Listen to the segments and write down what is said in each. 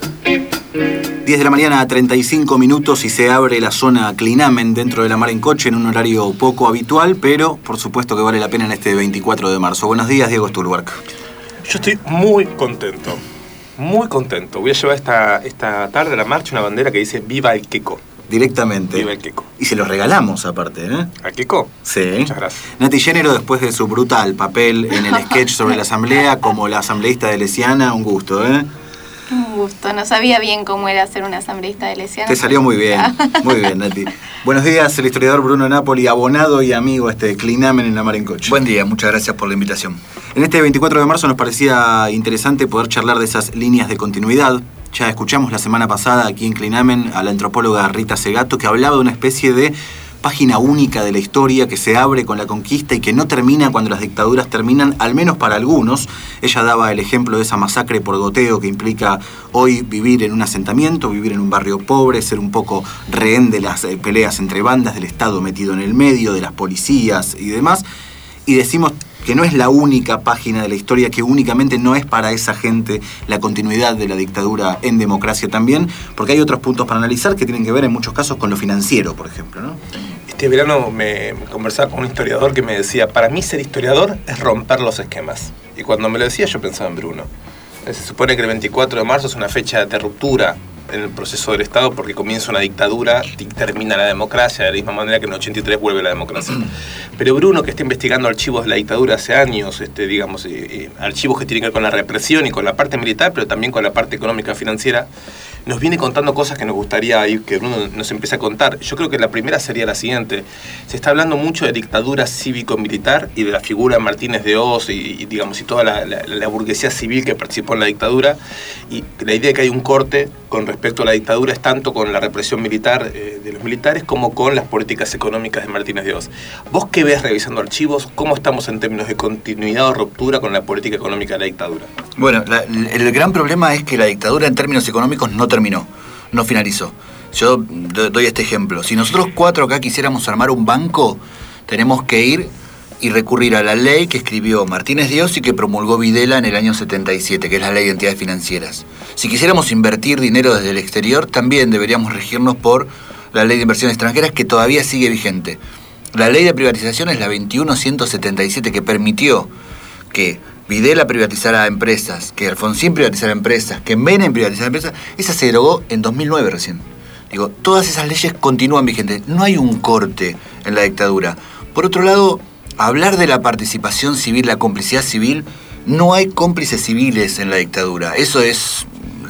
10 de la mañana a 35 minutos y se abre la zona Clinamen dentro de la Mar en Coche en un horario poco habitual, pero por supuesto que vale la pena en este 24 de marzo. Buenos días, Diego Stulbark. Yo estoy muy contento, muy contento. Voy a llevar esta tarde a la marcha una bandera que dice Viva el Queco. Directamente. Viva el Queco. Y se los regalamos aparte, ¿eh? ¿Al Queco? Sí. Muchas gracias. Nati Género, después de su brutal papel en el sketch sobre la asamblea como la asambleísta de Lesiana, un gusto, ¿eh? Un gusto, no sabía bien cómo era ser una asambleísta de Lesiana. Te salió muy bien, Nati. Buenos días, el historiador Bruno Napoli, abonado y amigo Clinamen en la Mar en Coche. Buen día, muchas gracias por la invitación. En este 24 de marzo nos parecía interesante poder charlar de esas líneas de continuidad. Ya escuchamos la semana pasada aquí en Clinamen a la antropóloga Rita Segato, que hablaba de una especie de página única de la historia que se abre con la conquista y que no termina cuando las dictaduras terminan, al menos para algunos. Ella daba el ejemplo de esa masacre por goteo que implica hoy vivir en un asentamiento, vivir en un barrio pobre, ser un poco rehén de las peleas entre bandas, del Estado metido en el medio, de las policías y demás. Y decimos que no es la única página de la historia, que únicamente no es para esa gente la continuidad de la dictadura en democracia también, porque hay otros puntos para analizar que tienen que ver en muchos casos con lo financiero, por ejemplo, ¿no? Este verano me conversaba con un historiador que me decía, para mí ser historiador es romper los esquemas. Y cuando me lo decía yo pensaba en Bruno. Se supone que el 24 de marzo es una fecha de ruptura en el proceso del Estado porque comienza una dictadura y termina la democracia, de la misma manera que en el 83 vuelve la democracia. Pero Bruno, que está investigando archivos de la dictadura hace años, archivos que tienen que ver con la represión y con la parte militar, pero también con la parte económica financiera, nos viene contando cosas que nos gustaría que Bruno nos empiece a contar. Yo creo que la primera sería la siguiente. Se está hablando mucho de dictadura cívico-militar y de la figura de Martínez de Hoz y toda la burguesía civil que participó en la dictadura. Y la idea de que hay un corte con respecto a la dictadura es tanto con la represión militar de los militares como con las políticas económicas de Martínez de Hoz. ¿Vos qué ves revisando archivos? ¿Cómo estamos en términos de continuidad o ruptura con la política económica de la dictadura? Bueno, el gran problema es que la dictadura en términos económicos no terminó, no finalizó. Yo doy este ejemplo. Si nosotros 4 acá quisiéramos armar un banco, tenemos que ir y recurrir a la ley que escribió Martínez de Hoz y que promulgó Videla en el año 77, que es la Ley de Entidades Financieras. Si quisiéramos invertir dinero desde el exterior, también deberíamos regirnos por la Ley de Inversiones Extranjeras, que todavía sigue vigente. La Ley de Privatización es la 21.177, que permitió que Videla privatizara empresas, que Alfonsín privatizara empresas, que Menem privatizara empresas. Esa se derogó en 2009 recién. Digo, todas esas leyes continúan vigentes. No hay un corte en la dictadura. Por otro lado, hablar de la participación civil, la complicidad civil, no hay cómplices civiles en la dictadura. Eso es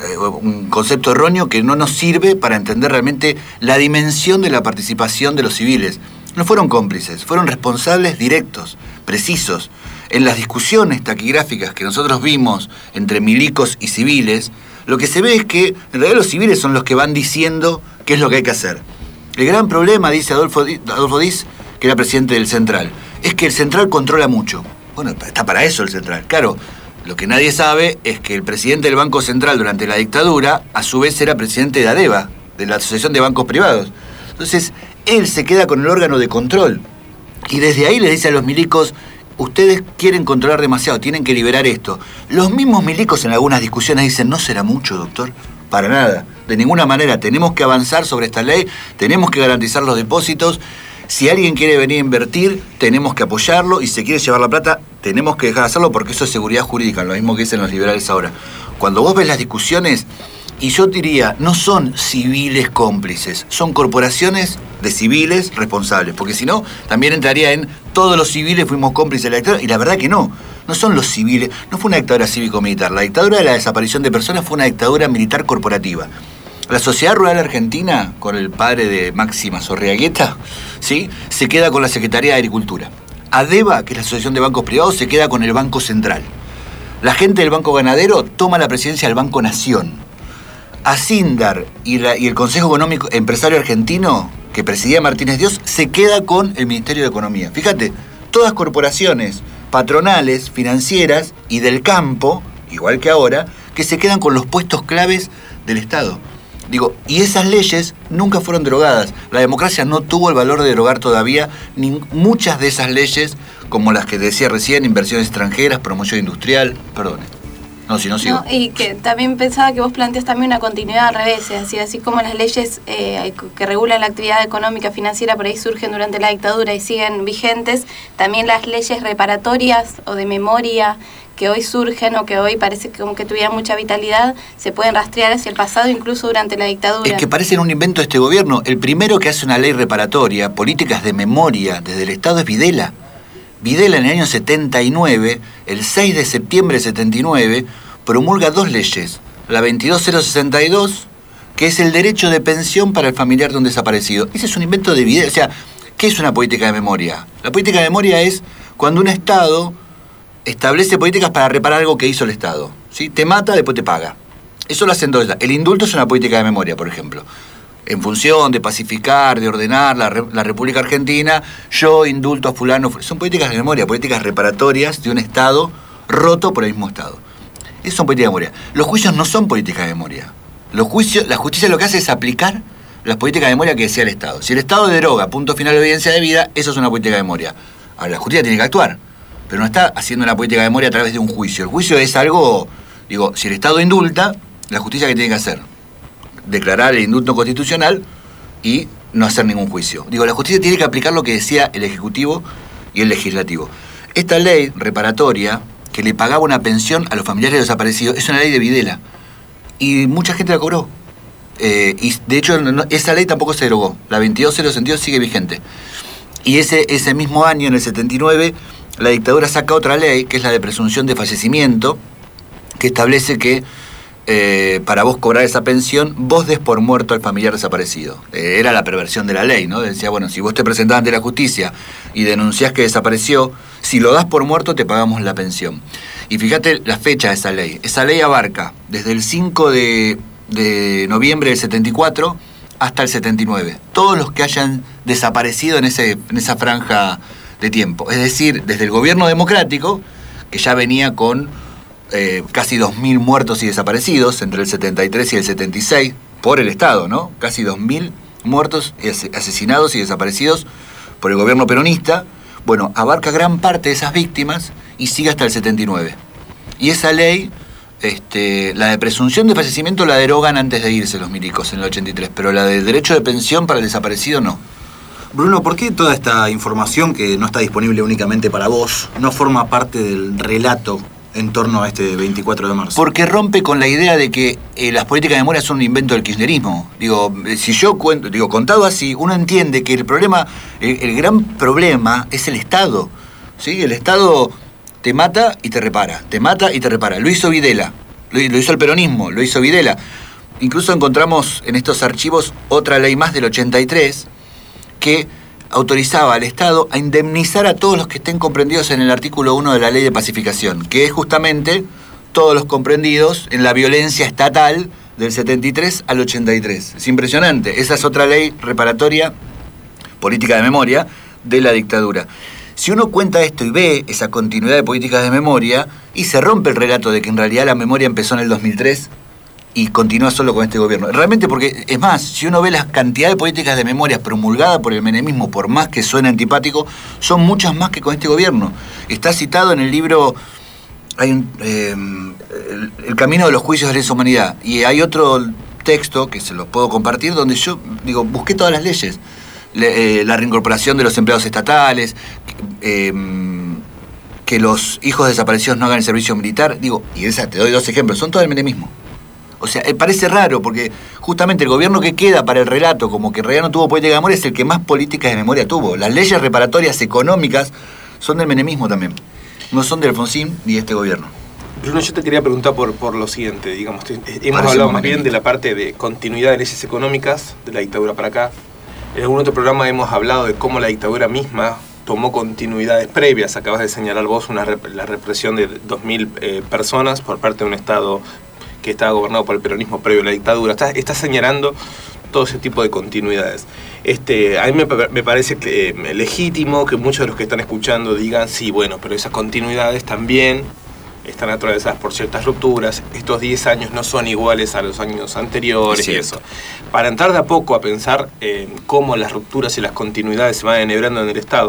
un concepto erróneo que no nos sirve para entender realmente la dimensión de la participación de los civiles. No fueron cómplices, fueron responsables directos, precisos. En las discusiones taquigráficas que nosotros vimos entre milicos y civiles, lo que se ve es que en realidad los civiles son los que van diciendo qué es lo que hay que hacer. El gran problema, dice Adolfo Diz, que era presidente del Central, es que el Central controla mucho. Bueno, está para eso el Central. Claro, lo que nadie sabe es que el presidente del Banco Central durante la dictadura, a su vez era presidente de ADEBA, de la Asociación de Bancos Privados. Entonces, él se queda con el órgano de control. Y desde ahí les dice a los milicos, ustedes quieren controlar demasiado, tienen que liberar esto. Los mismos milicos en algunas discusiones dicen, no será mucho, doctor. Para nada, de ninguna manera. Tenemos que avanzar sobre esta ley, tenemos que garantizar los depósitos. Si alguien quiere venir a invertir, tenemos que apoyarlo, y si quiere llevar la plata, tenemos que dejar de hacerlo porque eso es seguridad jurídica, lo mismo que dicen los liberales ahora. Cuando vos ves las discusiones, y yo diría, no son civiles cómplices, son corporaciones de civiles responsables, porque si no, también entraría en todos los civiles fuimos cómplices de la dictadura, y la verdad que no son los civiles, no fue una dictadura cívico-militar, la dictadura de la desaparición de personas fue una dictadura militar corporativa. La Sociedad Rural Argentina, con el padre de Máxima Zorreagueta, ¿sí?, se queda con la Secretaría de Agricultura. ADEBA, que es la Asociación de Bancos Privados, se queda con el Banco Central. La gente del Banco Ganadero toma la presidencia del Banco Nación. Asindar y el Consejo Económico Empresario Argentino, que presidía Martínez de Hoz, se queda con el Ministerio de Economía. Fíjate, todas corporaciones patronales, financieras y del campo, igual que ahora, que se quedan con los puestos claves del Estado. Digo, y esas leyes nunca fueron derogadas. La democracia no tuvo el valor de derogar todavía muchas de esas leyes, como las que decía recién, inversiones extranjeras, promoción industrial, perdone. No, si no sigo. No, y que también pensaba que vos planteas también una continuidad al revés, así como las leyes que regulan la actividad económica financiera por ahí surgen durante la dictadura y siguen vigentes, también las leyes reparatorias o de memoria que hoy surgen o que hoy parece como que tuvieran mucha vitalidad, se pueden rastrear hacia el pasado incluso durante la dictadura. Es que parecen un invento de este gobierno. El primero que hace una ley reparatoria, políticas de memoria desde el Estado, es Videla. Videla en el año 79, el 6 de septiembre de 79, promulga 2 leyes. La 22062, que es el derecho de pensión para el familiar de un desaparecido. Ese es un invento de Videla. O sea, ¿qué es una política de memoria? La política de memoria es cuando un Estado establece políticas para reparar algo que hizo el Estado. ¿Sí? Te mata, después te paga. Eso lo hacen todos. El indulto es una política de memoria, por ejemplo. En función de pacificar, de ordenar la República Argentina, yo indulto a fulano. Son políticas de memoria, políticas reparatorias de un Estado roto por el mismo Estado. Esas son políticas de memoria. Los juicios no son políticas de memoria. La justicia lo que hace es aplicar las políticas de memoria que decía el Estado. Si el Estado deroga, punto final de evidencia de vida, eso es una política de memoria. Ahora, la justicia tiene que actuar, pero no está haciendo una política de memoria a través de un juicio. El juicio es algo, si el Estado indulta, la justicia, ¿qué tiene que hacer? Declarar el indulto constitucional y no hacer ningún juicio. La justicia tiene que aplicar lo que decía el Ejecutivo y el Legislativo. Esta ley reparatoria, que le pagaba una pensión a los familiares desaparecidos, es una ley de Videla. Y mucha gente la cobró. Y de hecho, esa ley tampoco se derogó. La 22062 sigue vigente. Y ese mismo año, en el 79, la dictadura saca otra ley, que es la de presunción de fallecimiento, que establece que para vos cobrar esa pensión, vos des por muerto al familiar desaparecido. Era la perversión de la ley, ¿no? Decía, bueno, si vos te presentás ante la justicia y denunciás que desapareció, si lo das por muerto, te pagamos la pensión. Y fíjate la fecha de esa ley. Esa ley abarca desde el 5 de noviembre del 74 hasta el 79. Todos los que hayan desaparecido en esa franja de tiempo. Es decir, desde el gobierno democrático, que ya venía con casi 2.000 muertos y desaparecidos entre el 73 y el 76, por el Estado, ¿no? Casi 2.000 muertos, asesinados y desaparecidos por el gobierno peronista. Bueno, abarca gran parte de esas víctimas y sigue hasta el 79. Y esa ley, la de presunción de fallecimiento la derogan antes de irse los milicos en el 83, pero la de derecho de pensión para el desaparecido no. Bruno, ¿por qué toda esta información que no está disponible únicamente para vos no forma parte del relato en torno a este 24 de marzo? Porque rompe con la idea de que las políticas de memoria son un invento del kirchnerismo. Si yo cuento, contado así, uno entiende que el problema, el gran problema es el Estado. ¿Sí? El Estado te mata y te repara, te mata y te repara. Lo hizo Videla, lo hizo el peronismo, lo hizo Videla. Incluso encontramos en estos archivos otra ley más del 83 que autorizaba al Estado a indemnizar a todos los que estén comprendidos en el artículo 1 de la Ley de Pacificación, que es justamente todos los comprendidos en la violencia estatal del 73 al 83. Es impresionante. Esa es otra ley reparatoria, política de memoria, de la dictadura. Si uno cuenta esto y ve esa continuidad de políticas de memoria, y se rompe el relato de que en realidad la memoria empezó en el 2003 y continúa solo con este gobierno. Realmente, porque, es más, si uno ve la cantidad de políticas de memoria promulgadas por el menemismo, por más que suene antipático, son muchas más que con este gobierno. Está citado en el libro, hay El camino de los juicios de lesa humanidad, y hay otro texto que se los puedo compartir, donde yo busqué todas las leyes. La reincorporación de los empleados estatales, que los hijos desaparecidos no hagan el servicio militar, y te doy 2 ejemplos, son todos del menemismo. O sea, parece raro, porque justamente el gobierno que queda para el relato, como que en realidad no tuvo política de memoria, es el que más políticas de memoria tuvo. Las leyes reparatorias económicas son del menemismo también, no son de Alfonsín ni de este gobierno. Bruno, yo te quería preguntar por lo siguiente, hemos hablado más bien de la parte de continuidad de leyes económicas, de la dictadura para acá. En algún otro programa hemos hablado de cómo la dictadura misma tomó continuidades previas. Acabas de señalar vos la represión de 2.000 personas por parte de un Estado que estaba gobernado por el peronismo previo a la dictadura. Está señalando todo ese tipo de continuidades. A mí me parece legítimo que muchos de los que están escuchando digan, sí, bueno, pero esas continuidades también están atravesadas por ciertas rupturas. Estos 10 años no son iguales a los años anteriores y eso. Para entrar de a poco a pensar en cómo las rupturas y las continuidades se van enhebrando en el Estado,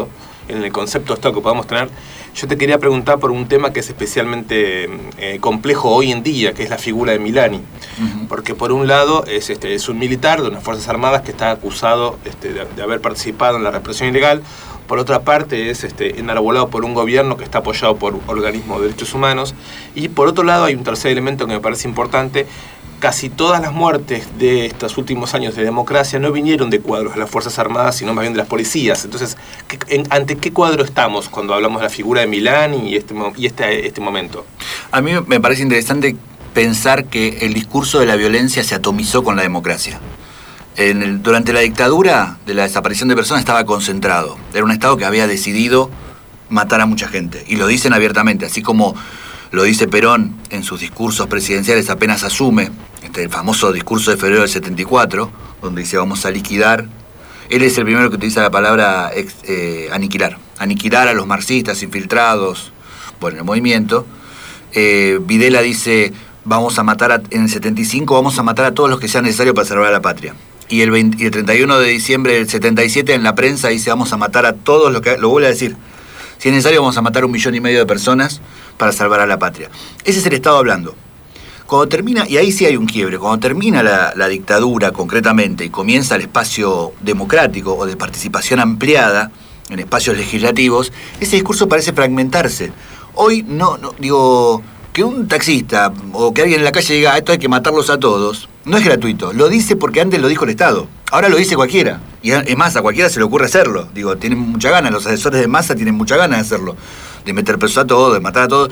en el concepto de Estado que podamos tener, yo te quería preguntar por un tema que es especialmente complejo hoy en día, que es la figura de Milani. Porque por un lado es un militar de unas Fuerzas Armadas que está acusado de haber participado en la represión ilegal. Por otra parte es enarbolado por un gobierno que está apoyado por organismos de derechos humanos. Y por otro lado hay un tercer elemento que me parece importante. Casi todas las muertes de estos últimos años de democracia no vinieron de cuadros de las Fuerzas Armadas, sino más bien de las policías. Entonces, ¿ante qué cuadro estamos cuando hablamos de la figura de Milani y este momento? A mí me parece interesante pensar que el discurso de la violencia se atomizó con la democracia. Durante la dictadura de la desaparición de personas estaba concentrado. Era un Estado que había decidido matar a mucha gente. Y lo dicen abiertamente, así como lo dice Perón en sus discursos presidenciales apenas asume, el famoso discurso de febrero del 74, donde dice vamos a liquidar. Él es el primero que utiliza la palabra aniquilar. Aniquilar a los marxistas infiltrados, el movimiento. Videla dice vamos a matar, en el 75 vamos a matar a todos los que sea necesario para salvar a la patria. Y el 31 de diciembre del 77 en la prensa dice vamos a matar a todos los que... Lo vuelve a decir. Si es necesario vamos a matar 1,5 millones de personas para salvar a la patria. Ese es el Estado hablando. Cuando termina, y ahí sí hay un quiebre, cuando termina la dictadura concretamente y comienza el espacio democrático o de participación ampliada en espacios legislativos, ese discurso parece fragmentarse. Hoy digo, que un taxista o que alguien en la calle diga esto hay que matarlos a todos, no es gratuito. Lo dice porque antes lo dijo el Estado. Ahora lo dice cualquiera. Y es más, a cualquiera se le ocurre hacerlo. Digo, tienen mucha gana, los asesores de Massa tienen mucha gana de hacerlo. De meter preso a todos, de matar a todos.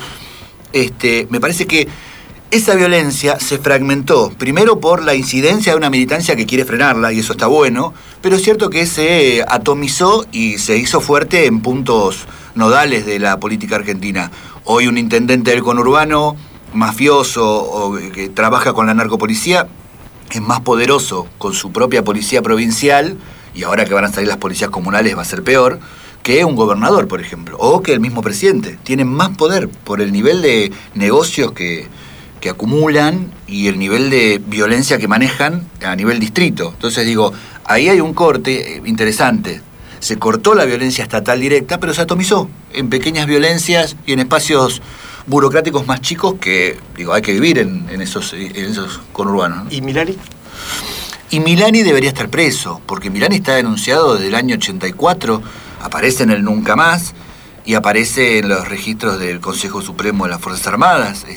Me parece que esa violencia se fragmentó. Primero por la incidencia de una militancia que quiere frenarla, y eso está bueno. Pero es cierto que se atomizó y se hizo fuerte en puntos nodales de la política argentina. Hoy un intendente del conurbano, mafioso o que trabaja con la narcopolicía, es más poderoso con su propia policía provincial, y ahora que van a salir las policías comunales va a ser peor, que un gobernador, por ejemplo, o que el mismo presidente. Tienen más poder por el nivel de negocios que acumulan y el nivel de violencia que manejan a nivel distrito. Entonces digo, ahí hay un corte interesante. Se cortó la violencia estatal directa, pero se atomizó en pequeñas violencias y en espacios burocráticos más chicos que, digo, hay que vivir en esos conurbanos, ¿no? ¿Y Milani? Y Milani debería estar preso, porque Milani está denunciado desde el año 84, aparece en el Nunca Más y aparece en los registros del Consejo Supremo de las Fuerzas Armadas.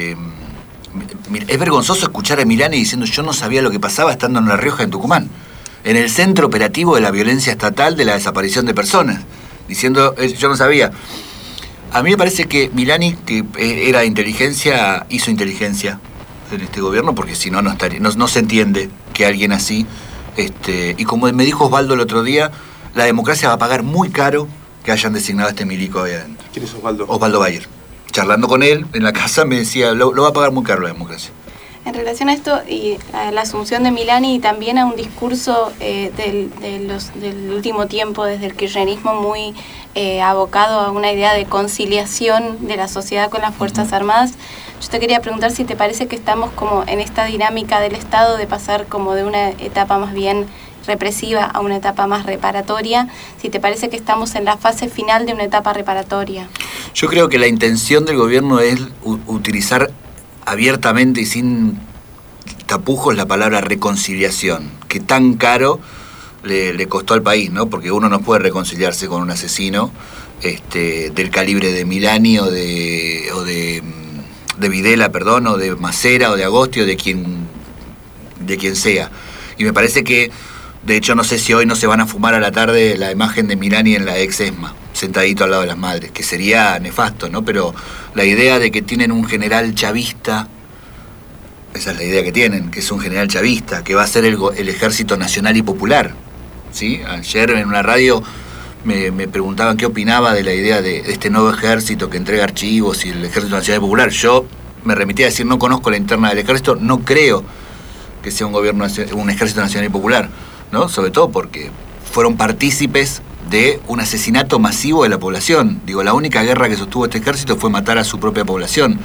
Es vergonzoso escuchar a Milani diciendo yo no sabía lo que pasaba estando en La Rioja, en Tucumán, en el centro operativo de la violencia estatal de la desaparición de personas, diciendo yo no sabía. A mí me parece que Milani, que era de inteligencia, hizo inteligencia en este gobierno, porque si no, no se entiende que alguien así, y como me dijo Osvaldo el otro día, la democracia va a pagar muy caro que hayan designado a este milico ahí adentro. ¿Quién es Osvaldo? Osvaldo Bayer. Charlando con él en la casa me decía, lo va a pagar muy caro la democracia. En relación a esto y a la asunción de Milani y también a un discurso del último tiempo desde el kirchnerismo muy abocado a una idea de conciliación de la sociedad con las Fuerzas Armadas, yo te quería preguntar si te parece que estamos como en esta dinámica del Estado de pasar como de una etapa más bien represiva a una etapa más reparatoria, si te parece que estamos en la fase final de una etapa reparatoria. Yo creo que la intención del gobierno es utilizar abiertamente y sin tapujos la palabra reconciliación, que tan caro le costó al país, ¿no? Porque uno no puede reconciliarse con un asesino del calibre de Milani o de Videla, perdón, o de Macera o de Agosti o de quien sea. Y me parece que, de hecho, no sé si hoy no se van a fumar a la tarde la imagen de Milani en la ex ESMA, sentadito al lado de las madres, que sería nefasto, ¿no? Pero la idea de que tienen un general chavista, esa es la idea que tienen, que es un general chavista, que va a ser el Ejército Nacional y Popular, ¿sí? Ayer en una radio me preguntaban qué opinaba de la idea de este nuevo ejército que entrega archivos y el Ejército Nacional y Popular. Yo me remití a decir, no conozco la interna del ejército, no creo que sea un Ejército Nacional y Popular, ¿no? Sobre todo porque fueron partícipes de un asesinato masivo de la población. Digo, la única guerra que sostuvo este ejército fue matar a su propia población.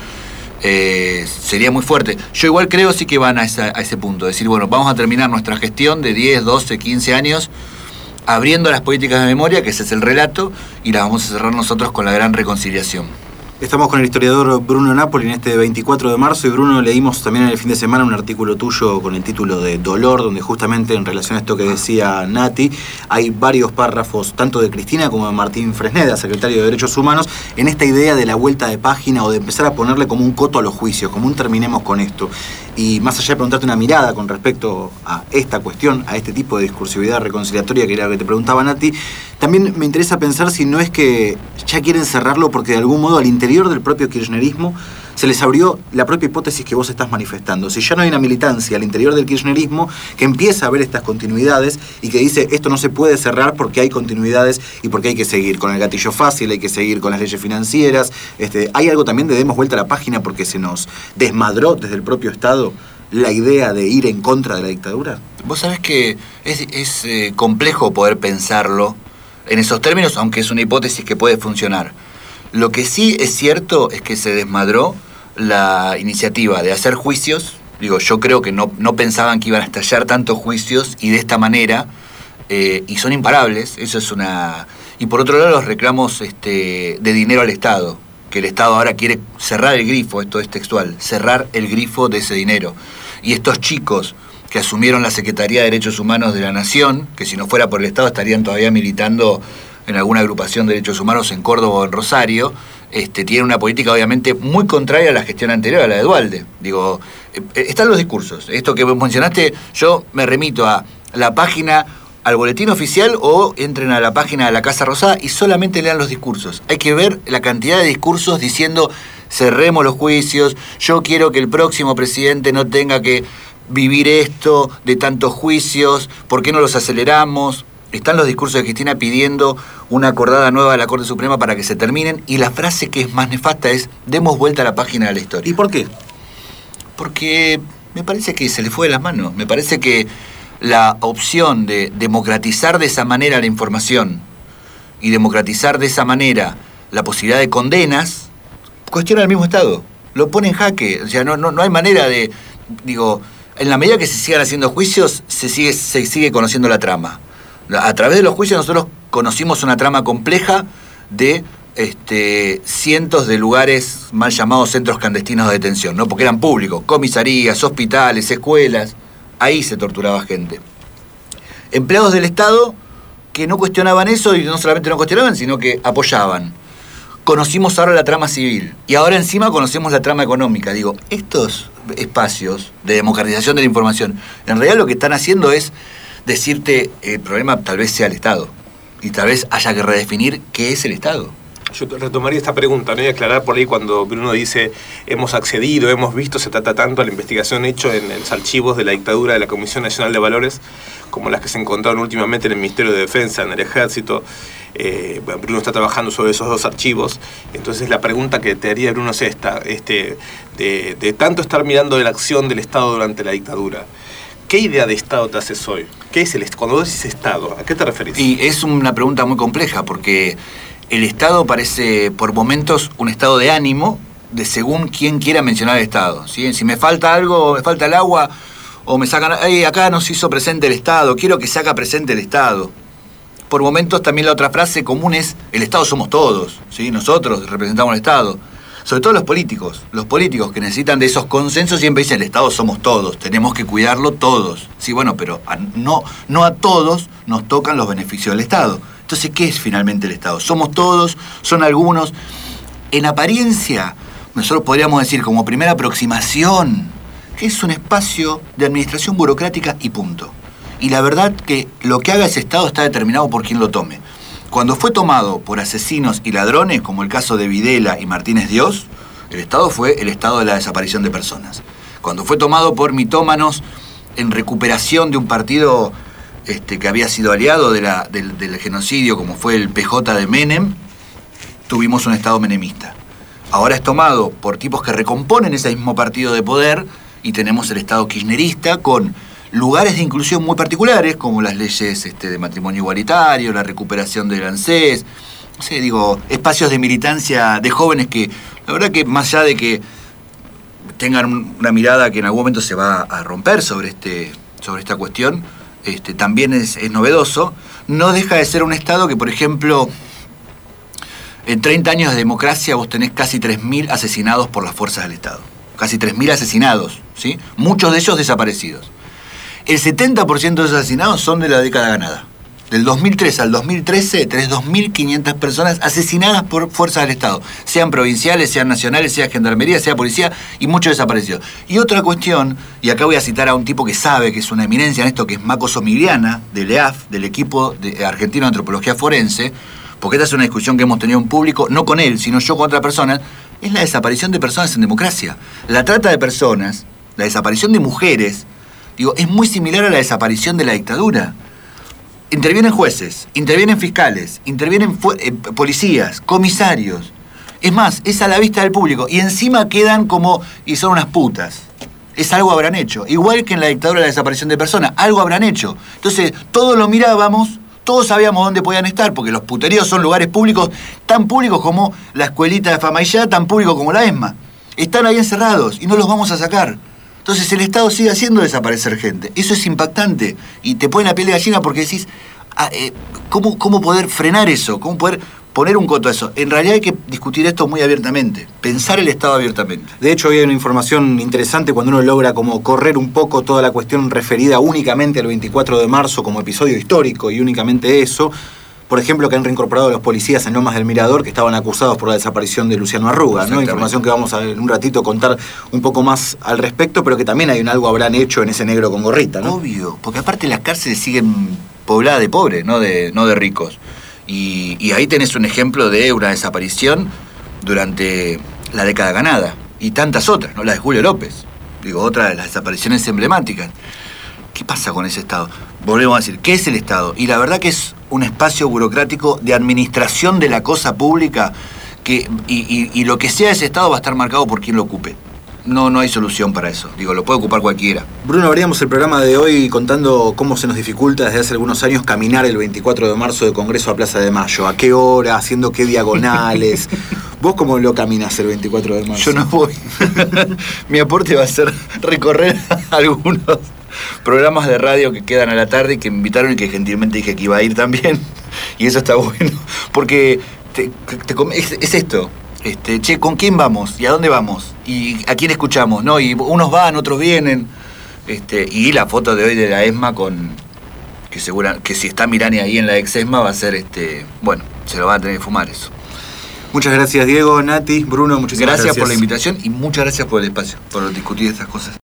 Sería muy fuerte. Yo igual creo sí que van a ese punto, decir, bueno, vamos a terminar nuestra gestión de 10, 12, 15 años abriendo las políticas de memoria, que ese es el relato, y las vamos a cerrar nosotros con la gran reconciliación. Estamos con el historiador Bruno Napoli en este 24 de marzo y Bruno, leímos también en el fin de semana un artículo tuyo con el título de Dolor, donde justamente en relación a esto que decía Nati, hay varios párrafos tanto de Cristina como de Martín Fresneda, secretario de Derechos Humanos, en esta idea de la vuelta de página o de empezar a ponerle como un coto a los juicios, como un terminemos con esto. Y más allá de preguntarte una mirada con respecto a esta cuestión, a este tipo de discursividad reconciliatoria que era lo que te preguntaba Nati, también me interesa pensar si no es que ya quieren cerrarlo porque de algún modo al interior del propio kirchnerismo se les abrió la propia hipótesis que vos estás manifestando. Si ya no hay una militancia al interior del kirchnerismo que empieza a ver estas continuidades y que dice esto no se puede cerrar porque hay continuidades y porque hay que seguir con el gatillo fácil, hay que seguir con las leyes financieras. Hay algo también de demos vuelta a la página porque se nos desmadró desde el propio Estado la idea de ir en contra de la dictadura. Vos sabés que es complejo poder pensarlo en esos términos, aunque es una hipótesis que puede funcionar. Lo que sí es cierto es que se desmadró la iniciativa de hacer juicios. Digo, yo creo que no pensaban que iban a estallar tantos juicios y de esta manera, y son imparables, eso es una... Y por otro lado los reclamos de dinero al Estado, que el Estado ahora quiere cerrar el grifo, esto es textual, cerrar el grifo de ese dinero. Y estos chicos que asumieron la Secretaría de Derechos Humanos de la Nación, que si no fuera por el Estado estarían todavía militando en alguna agrupación de derechos humanos en Córdoba o en Rosario, tienen una política obviamente muy contraria a la gestión anterior, a la de Duhalde. Digo, están los discursos. Esto que vos mencionaste, yo me remito a la página, al boletín oficial, o entren a la página de la Casa Rosada y solamente lean los discursos. Hay que ver la cantidad de discursos diciendo cerremos los juicios, yo quiero que el próximo presidente no tenga que vivir esto de tantos juicios, ¿por qué no los aceleramos? Están los discursos de Cristina pidiendo una acordada nueva de la Corte Suprema para que se terminen, y la frase que es más nefasta es demos vuelta a la página de la historia. ¿Y por qué? Porque me parece que se le fue de las manos. Me parece que la opción de democratizar de esa manera la información y democratizar de esa manera la posibilidad de condenas cuestiona al mismo Estado, lo pone en jaque. O sea, no hay manera de... Digo, en la medida que se sigan haciendo juicios, se sigue conociendo la trama. A través de los juicios nosotros conocimos una trama compleja de cientos de lugares mal llamados centros clandestinos de detención, ¿no? Porque eran públicos, comisarías, hospitales, escuelas, ahí se torturaba gente. Empleados del Estado que no cuestionaban eso, y no solamente no cuestionaban, sino que apoyaban. Conocimos ahora la trama civil y ahora encima conocemos la trama económica. Digo, estos espacios de democratización de la información, en realidad lo que están haciendo es decirte, el problema tal vez sea el Estado, y tal vez haya que redefinir qué es el Estado. Yo retomaría esta pregunta, ¿no? Y aclarar por ahí cuando Bruno dice hemos accedido, hemos visto, se trata tanto a la investigación hecha en los archivos de la dictadura de la Comisión Nacional de Valores, como las que se encontraron últimamente en el Ministerio de Defensa, en el Ejército. Bruno está trabajando sobre esos dos archivos. Entonces la pregunta que te haría, Bruno, es esta, de tanto estar mirando de la acción del Estado durante la dictadura, ¿qué idea de Estado te haces hoy? ¿Qué es el Estado? Cuando vos dices Estado, ¿a qué te referís? Y es una pregunta muy compleja, porque el Estado parece por momentos un estado de ánimo de según quién quiera mencionar el Estado, ¿sí? Si me falta algo, me falta el agua, o me sacan, acá nos hizo presente el Estado, quiero que se haga presente el Estado. Por momentos también la otra frase común es el Estado somos todos, ¿sí? Nosotros representamos al Estado. Sobre todo los políticos que necesitan de esos consensos siempre dicen el Estado somos todos, tenemos que cuidarlo todos. Sí, bueno, pero no a todos nos tocan los beneficios del Estado. Entonces, ¿qué es finalmente el Estado? ¿Somos todos? ¿Son algunos? En apariencia, nosotros podríamos decir como primera aproximación que es un espacio de administración burocrática y punto. Y la verdad que lo que haga ese Estado está determinado por quien lo tome. Cuando fue tomado por asesinos y ladrones, como el caso de Videla y Martínez Dios, el Estado fue el Estado de la desaparición de personas. Cuando fue tomado por mitómanos en recuperación de un partido que había sido aliado del genocidio, como fue el PJ de Menem, tuvimos un Estado menemista. Ahora es tomado por tipos que recomponen ese mismo partido de poder y tenemos el Estado kirchnerista con lugares de inclusión muy particulares, como las leyes de matrimonio igualitario, la recuperación del ANSES, no sé, espacios de militancia de jóvenes que, la verdad que más allá de que tengan una mirada que en algún momento se va a romper sobre esta cuestión, también es novedoso, no deja de ser un Estado que, por ejemplo, en 30 años de democracia vos tenés casi 3.000 asesinados por las fuerzas del Estado. Casi 3.000 asesinados, ¿sí? Muchos de ellos desaparecidos. El 70% de esos asesinados son de la década ganada. Del 2003 al 2013 tenés 2.500 personas asesinadas por fuerzas del Estado, sean provinciales, sean nacionales, sea gendarmería, sea policía, y muchos desaparecidos. Y otra cuestión, y acá voy a citar a un tipo que sabe, que es una eminencia en esto, que es Maco Somigliana, del EAF, del equipo argentino de antropología forense, porque esta es una discusión que hemos tenido en público, no con él, sino yo con otras personas, es la desaparición de personas en democracia. La trata de personas, la desaparición de mujeres, es muy similar a la desaparición de la dictadura. Intervienen jueces, intervienen fiscales, intervienen policías, comisarios. Es más, es a la vista del público. Y encima quedan como, y son unas putas. Es algo habrán hecho. Igual que en la dictadura de la desaparición de personas, algo habrán hecho. Entonces, todos lo mirábamos, todos sabíamos dónde podían estar, porque los puteríos son lugares públicos, tan públicos como la escuelita de Famaillá, tan públicos como la ESMA. Están ahí encerrados y no los vamos a sacar. Entonces el Estado sigue haciendo desaparecer gente. Eso es impactante. Y te pone la piel de gallina porque decís, ¿cómo poder frenar eso? ¿Cómo poder poner un coto a eso? En realidad hay que discutir esto muy abiertamente. Pensar el Estado abiertamente. De hecho, hoy hay una información interesante cuando uno logra como correr un poco toda la cuestión referida únicamente al 24 de marzo como episodio histórico y únicamente eso. Por ejemplo, que han reincorporado a los policías en Lomas del Mirador que estaban acusados por la desaparición de Luciano Arruga, ¿no? Información que vamos a en un ratito contar un poco más al respecto, pero que también hay algo habrán hecho en ese negro con gorrita, ¿no? Obvio, porque aparte las cárceles siguen pobladas de pobres, no de ricos. Y ahí tenés un ejemplo de una desaparición durante la década ganada. Y tantas otras, ¿no? La de Julio López. Otra de las desapariciones emblemáticas. ¿Qué pasa con ese Estado? Volvemos a decir, ¿qué es el Estado? Y la verdad que es un espacio burocrático de administración de la cosa pública y lo que sea ese Estado va a estar marcado por quien lo ocupe. No hay solución para eso. Lo puede ocupar cualquiera. Bruno, abríamos el programa de hoy contando cómo se nos dificulta desde hace algunos años caminar el 24 de marzo de Congreso a Plaza de Mayo. ¿A qué hora? ¿Haciendo qué diagonales? ¿Vos cómo lo caminás el 24 de marzo? Yo no voy. Mi aporte va a ser recorrer algunos programas de radio que quedan a la tarde y que me invitaron y que gentilmente dije que iba a ir también. Y eso está bueno. Porque es esto. Che, ¿con quién vamos? ¿Y a dónde vamos? ¿Y a quién escuchamos? ¿No? Y unos van, otros vienen. Y la foto de hoy de la ESMA que si está Mirani ahí en la ex ESMA va a ser, bueno, se lo van a tener que fumar eso. Muchas gracias, Diego, Nati, Bruno, muchas gracias. Gracias por la invitación y muchas gracias por el espacio, por discutir estas cosas.